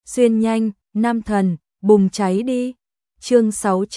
xuyên nhanh, nam thần, bùng cháy đi. Chương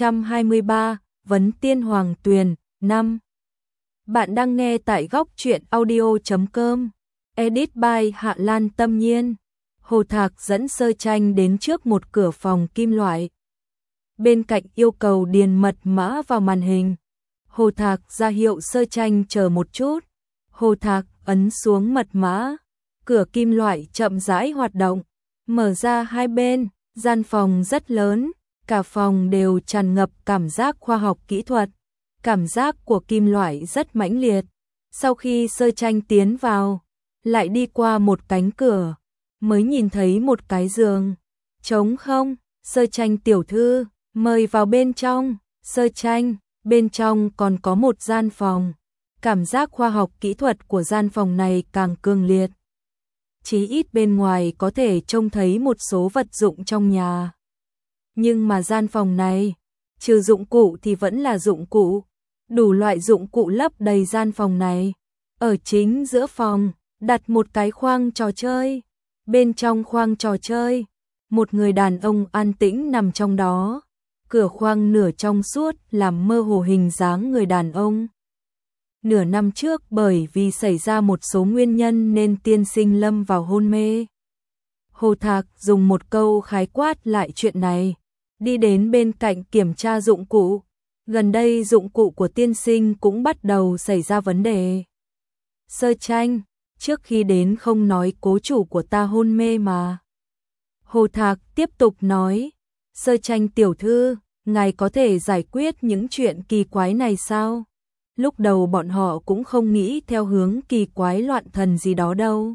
623, Vấn Tiên Hoàng Tuyền, 5. Bạn đang nghe tại góc truyện audio.com. Edit by Hạ Lan Tâm Nhiên. Hồ Thạc dẫn Sơ Tranh đến trước một cửa phòng kim loại. Bên cạnh yêu cầu điền mật mã vào màn hình. Hồ Thạc ra hiệu Sơ Tranh chờ một chút. Hồ Thạc ấn xuống mật mã. Cửa kim loại chậm rãi hoạt động, mở ra hai bên. Gian phòng rất lớn, cả phòng đều tràn ngập cảm giác khoa học kỹ thuật. Cảm giác của kim loại rất mãnh liệt. Sau khi Sơ Tranh tiến vào, lại đi qua một cánh cửa, mới nhìn thấy một cái giường trống không. Sơ Tranh tiểu thư, mời vào bên trong. Sơ Tranh, bên trong còn có một gian phòng. Cảm giác khoa học kỹ thuật của gian phòng này càng cường liệt. Chí ít bên ngoài có thể trông thấy một số vật dụng trong nhà. Nhưng mà gian phòng này, trừ dụng cụ thì vẫn là dụng cụ. Đủ loại dụng cụ lấp đầy gian phòng này. Ở chính giữa phòng, đặt một cái khoang trò chơi. Bên trong khoang trò chơi, một người đàn ông an tĩnh nằm trong đó. Cửa khoang nửa trong suốt làm mơ hồ hình dáng người đàn ông. Nửa năm trước bởi vì xảy ra một số nguyên nhân nên tiên sinh lâm vào hôn mê. Hồ Thạc dùng một câu khái quát lại chuyện này, đi đến bên cạnh kiểm tra dụng cụ. Gần đây dụng cụ của tiên sinh cũng bắt đầu xảy ra vấn đề. Sơ Tranh, trước khi đến không nói cố chủ của ta hôn mê mà. Hồ Thạc tiếp tục nói, Sơ Tranh tiểu thư, ngài có thể giải quyết những chuyện kỳ quái này sao? Lúc đầu bọn họ cũng không nghĩ theo hướng kỳ quái loạn thần gì đó đâu.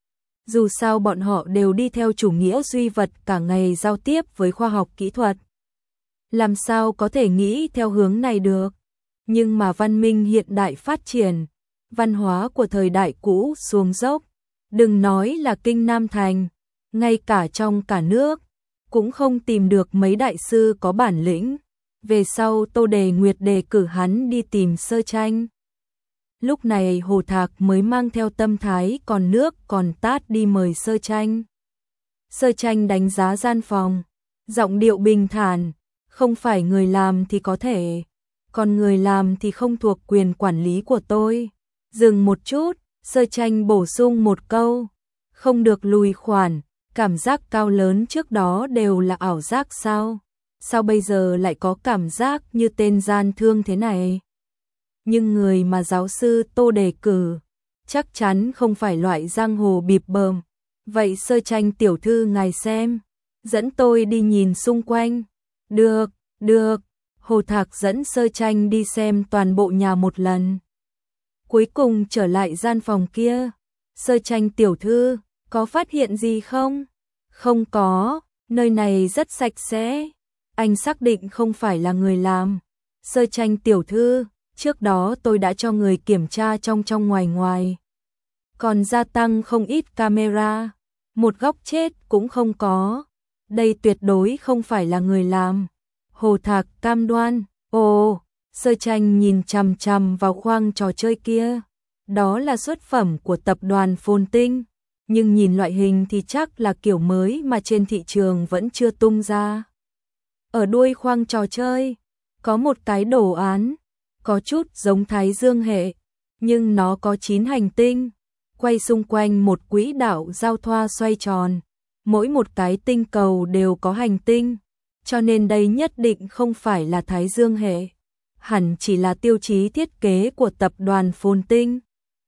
Dù sao bọn họ đều đi theo chủ nghĩa duy vật, cả ngày giao tiếp với khoa học kỹ thuật. Làm sao có thể nghĩ theo hướng này được? Nhưng mà văn minh hiện đại phát triển, văn hóa của thời đại cũ xuống dốc. Đừng nói là Kinh Nam Thành, ngay cả trong cả nước, cũng không tìm được mấy đại sư có bản lĩnh. Về sau Tô Đề Nguyệt đề cử hắn đi tìm Sơ Tranh. Lúc này Hồ Thạc mới mang theo tâm thái còn nước còn tát đi mời Sơ Tranh. Sơ Tranh đánh giá gian phòng, giọng điệu bình thản, không phải người làm thì có thể, còn người làm thì không thuộc quyền quản lý của tôi. Dừng một chút, Sơ Tranh bổ sung một câu, không được lùi khoản, cảm giác cao lớn trước đó đều là ảo giác sao? Sao bây giờ lại có cảm giác như tên gian thương thế này? Nhưng người mà giáo sư Tô đề cử chắc chắn không phải loại giang hồ bịp bợm. Vậy Sơ Tranh tiểu thư ngài xem, dẫn tôi đi nhìn xung quanh. Được, được. Hồ Thạc dẫn Sơ Tranh đi xem toàn bộ nhà một lần. Cuối cùng trở lại gian phòng kia. Sơ Tranh tiểu thư, có phát hiện gì không? Không có, nơi này rất sạch sẽ. Anh xác định không phải là người làm. Sơ Tranh tiểu thư, trước đó tôi đã cho người kiểm tra trong ngoài ngoài. Còn gia tăng không ít camera. Một góc chết cũng không có. Đây tuyệt đối không phải là người làm. Hồ Thạc cam đoan. Ồ, Sơ Tranh nhìn chằm chằm vào khoang trò chơi kia. Đó là xuất phẩm của tập đoàn Phồn Tinh. Nhưng nhìn loại hình thì chắc là kiểu mới mà trên thị trường vẫn chưa tung ra. Ở đuôi khoang trò chơi, có một cái đồ án, có chút giống Thái Dương hệ, nhưng nó có 9 hành tinh, quay xung quanh một quỹ đạo giao thoa xoay tròn. Mỗi một cái tinh cầu đều có hành tinh, cho nên đây nhất định không phải là Thái Dương hệ, hẳn chỉ là tiêu chí thiết kế của tập đoàn Phồn Tinh.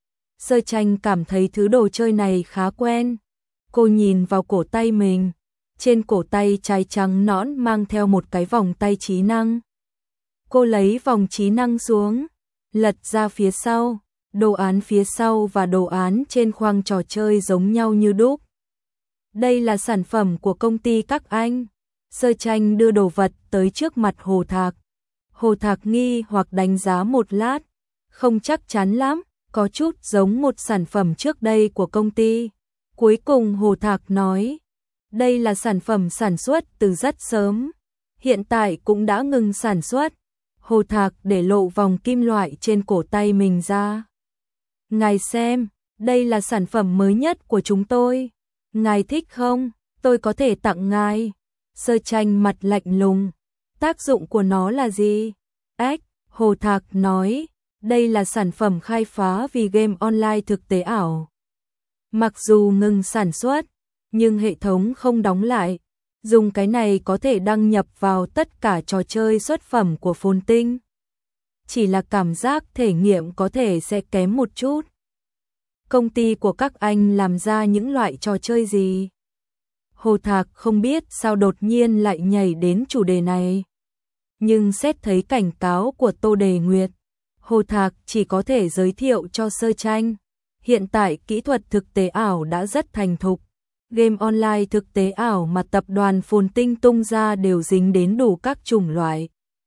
Sơ Tranh cảm thấy thứ đồ chơi này khá quen. Cô nhìn vào cổ tay mình. Trên cổ tay trái trắng nõn mang theo một cái vòng tay trí năng. Cô lấy vòng trí năng xuống, lật ra phía sau. Đồ án phía sau và đồ án trên khoang trò chơi giống nhau như đúc. Đây là sản phẩm của công ty các anh. Sơ Tranh đưa đồ vật tới trước mặt Hồ Thạc. Hồ Thạc nghi hoặc đánh giá một lát. Không chắc chắn lắm, có chút giống một sản phẩm trước đây của công ty. Cuối cùng Hồ Thạc nói, đây là sản phẩm sản xuất từ rất sớm. Hiện tại cũng đã ngừng sản xuất. Hồ Thạc để lộ vòng kim loại trên cổ tay mình ra. Ngài xem, đây là sản phẩm mới nhất của chúng tôi. Ngài thích không? tôi có thể tặng ngài. Sơ Tranh mặt lạnh lùng. Tác dụng của nó là gì? Ếch, Hồ Thạc nói, đây là sản phẩm khai phá vì game online thực tế ảo. Mặc dù ngừng sản xuất, nhưng hệ thống không đóng lại. Dùng cái này có thể đăng nhập vào tất cả trò chơi xuất phẩm của Phồn Tinh. Chỉ là cảm giác thể nghiệm có thể sẽ kém một chút. Công ty của các anh làm ra những loại trò chơi gì? Hồ Thạc không biết sao đột nhiên lại nhảy đến chủ đề này. Nhưng xét thấy cảnh cáo của Tô Đề Nguyệt, Hồ Thạc chỉ có thể giới thiệu cho Sơ Tranh. Hiện tại kỹ thuật thực tế ảo đã rất thành thục. Game online thực tế ảo mà tập đoàn Phồn Tinh tung ra đều dính đến đủ các chủng loại.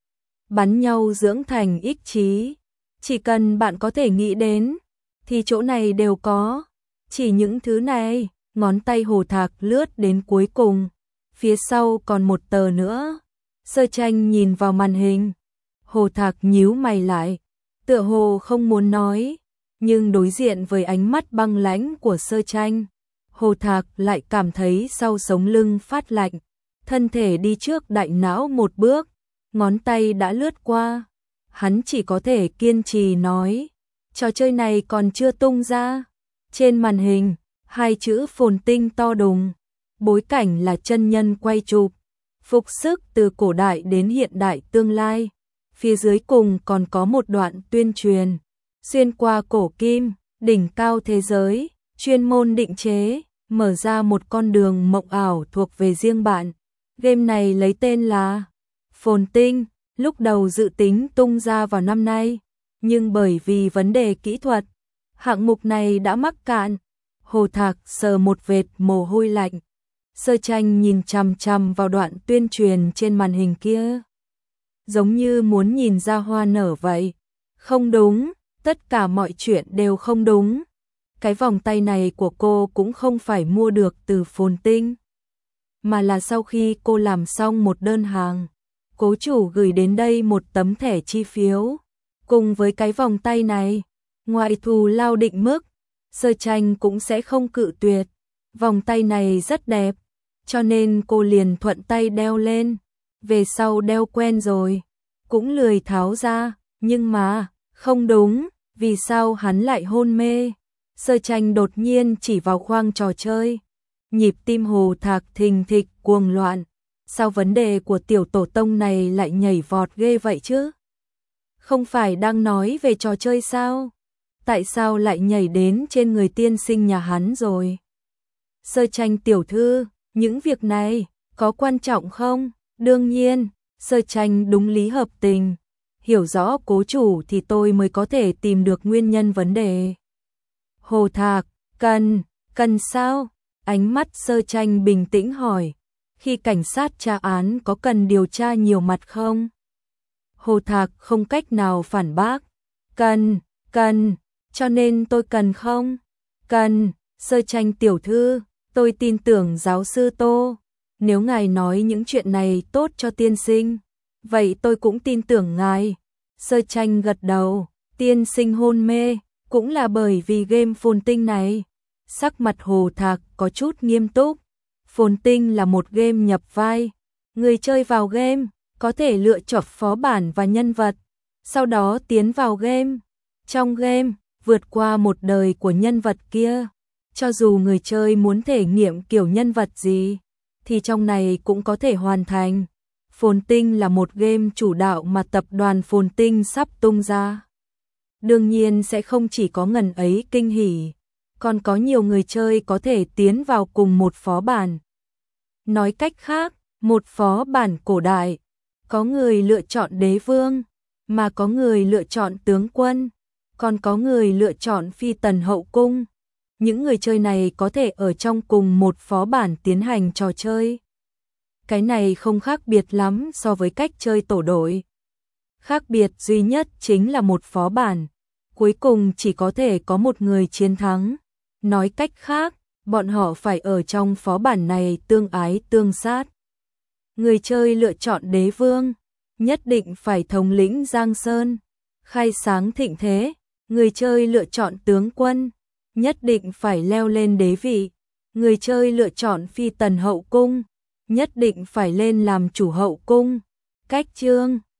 Bắn nhau dưỡng thành ích trí. Chỉ cần bạn có thể nghĩ đến, thì chỗ này đều có. Chỉ những thứ này, ngón tay Hồ Thạc lướt đến cuối cùng. Phía sau còn một tờ nữa. Sơ Tranh nhìn vào màn hình. Hồ Thạc nhíu mày lại. Tựa hồ không muốn nói. Nhưng đối diện với ánh mắt băng lãnh của Sơ Tranh, Hồ Thạc lại cảm thấy sau sống lưng phát lạnh. Thân thể đi trước đại não một bước. Ngón tay đã lướt qua. Hắn chỉ có thể kiên trì nói. Trò chơi này còn chưa tung ra. Trên màn hình, hai chữ Phồn Tinh to đùng. Bối cảnh là chân nhân quay chụp. Phục sức từ cổ đại đến hiện đại tương lai. Phía dưới cùng còn có một đoạn tuyên truyền. Xuyên qua cổ kim, đỉnh cao thế giới, chuyên môn định chế, mở ra một con đường mộng ảo thuộc về riêng bạn. Game này lấy tên là Phồn Tinh, lúc đầu dự tính tung ra vào năm nay, nhưng bởi vì vấn đề kỹ thuật, hạng mục này đã mắc cạn. Hồ Thạc sờ một vệt mồ hôi lạnh. Sơ Tranh nhìn chằm chằm vào đoạn tuyên truyền trên màn hình kia. Giống như muốn nhìn ra hoa nở vậy. Không đúng, tất cả mọi chuyện đều không đúng. Cái vòng tay này của cô cũng không phải mua được từ Phồn Tinh, mà là sau khi cô làm xong một đơn hàng, cố chủ gửi đến đây một tấm thẻ chi phiếu. Cùng với cái vòng tay này, ngoài thù lao định mức, Sơ Tranh cũng sẽ không cự tuyệt. Vòng tay này rất đẹp, cho nên cô liền thuận tay đeo lên. Về sau đeo quen rồi, cũng lười tháo ra, nhưng mà, không đúng, vì sao hắn lại hôn mê? Sơ Tranh đột nhiên chỉ vào khoang trò chơi. Nhịp tim Hồ Thạc thình thịch cuồng loạn. Sao vấn đề của tiểu tổ tông này lại nhảy vọt ghê vậy chứ? Không phải đang nói về trò chơi sao? Tại sao lại nhảy đến trên người tiên sinh nhà hắn rồi? Sơ Tranh tiểu thư, những việc này có quan trọng không? Đương nhiên, Sơ Tranh đúng lý hợp tình. Hiểu rõ cố chủ thì tôi mới có thể tìm được nguyên nhân vấn đề. Hồ Thạc, cần sao? Ánh mắt Sơ Tranh bình tĩnh hỏi. Khi cảnh sát tra án có cần điều tra nhiều mặt không? Hồ Thạc không cách nào phản bác. Cần, cho nên tôi cần không? Cần, Sơ Tranh tiểu thư, tôi tin tưởng giáo sư Tô. Nếu ngài nói những chuyện này tốt cho tiên sinh, vậy tôi cũng tin tưởng ngài. Sơ Tranh gật đầu, tiên sinh hôn mê, cũng là bởi vì game Phồn Tinh này. Sắc mặt Hồ Thạc có chút nghiêm túc. Phồn Tinh là một game nhập vai. Người chơi vào game, có thể lựa chọn phó bản và nhân vật, sau đó tiến vào game. Trong game, vượt qua một đời của nhân vật kia. Cho dù người chơi muốn thể nghiệm kiểu nhân vật gì, thì trong này cũng có thể hoàn thành. Phồn Tinh là một game chủ đạo mà tập đoàn Phồn Tinh sắp tung ra. Đương nhiên sẽ không chỉ có ngần ấy kinh hỉ, còn có nhiều người chơi có thể tiến vào cùng một phó bản. Nói cách khác, một phó bản cổ đại, có người lựa chọn đế vương, mà có người lựa chọn tướng quân, còn có người lựa chọn phi tần hậu cung. Những người chơi này có thể ở trong cùng một phó bản tiến hành trò chơi. Cái này không khác biệt lắm so với cách chơi tổ đội. Khác biệt duy nhất chính là một phó bản, cuối cùng chỉ có thể có một người chiến thắng. Nói cách khác, bọn họ phải ở trong phó bản này tương ái tương sát. Người chơi lựa chọn đế vương, nhất định phải thống lĩnh Giang Sơn, khai sáng thịnh thế. Người chơi lựa chọn tướng quân, nhất định phải leo lên đế vị. Người chơi lựa chọn phi tần hậu cung, nhất định phải lên làm chủ hậu cung. Cách chương